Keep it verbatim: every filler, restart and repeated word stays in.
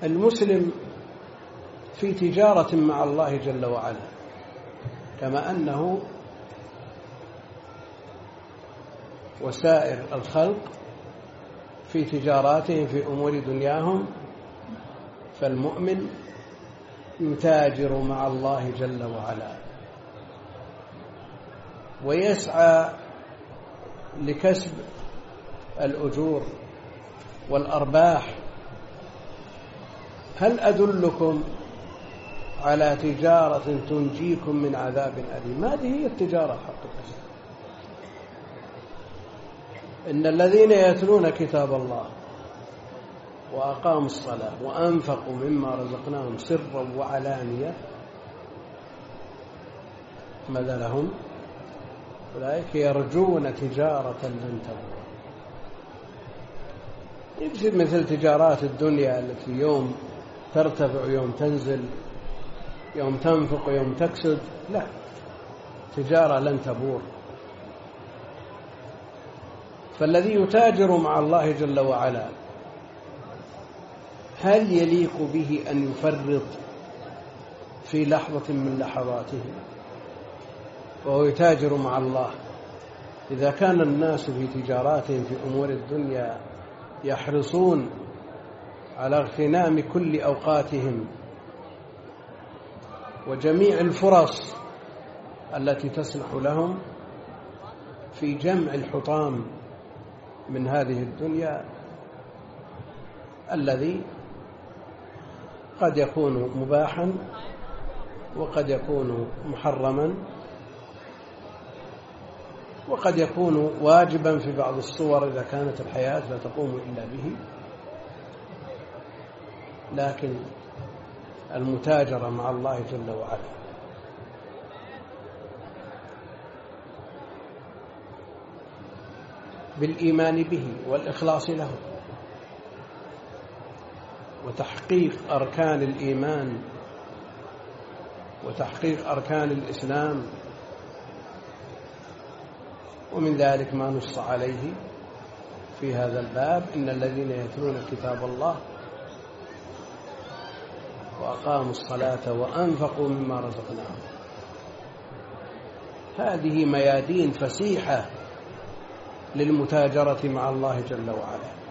المسلم في تجارة مع الله جل وعلا، كما أنه وسائر الخلق في تجاراتهم في أمور دنياهم، فالمؤمن يتاجر مع الله جل وعلا ويسعى لكسب الأجور والأرباح. هل أدلكم على تجارة تنجيكم من عذاب أليم؟ هذه هي التجارة حقيقة. إن الذين يتلون كتاب الله وأقاموا الصلاة وأنفقوا مما رزقناهم سرا وعلانية ماذا لهم؟ أولئك يرجون تجارة لن تبور. يجب مثل تجارات الدنيا التي يوم ترتفع ويوم تنزل، يوم تنفق ويوم تكسد. لا، تجارة لن تبور. فالذي يتاجر مع الله جل وعلا هل يليق به أن يفرط في لحظة من لحظاته وهو يتاجر مع الله؟ إذا كان الناس في تجاراتهم في أمور الدنيا يحرصون على اغتنام كل أوقاتهم وجميع الفرص التي تسنح لهم في جمع الحطام من هذه الدنيا الذي قد يكون مباحا وقد يكون محرما وقد يكون واجبا في بعض الصور إذا كانت الحياة لا تقوم إلا به، لكن المتاجرة مع الله جل وعلا بالإيمان به والإخلاص له وتحقيق أركان الإيمان وتحقيق أركان الإسلام، ومن ذلك ما نص عليه في هذا الباب: إن الذين يتلون كتاب الله وأقاموا الصلاة وأنفقوا مما رزقناهم. هذه ميادين فسيحة للمتاجرة مع الله جل وعلا.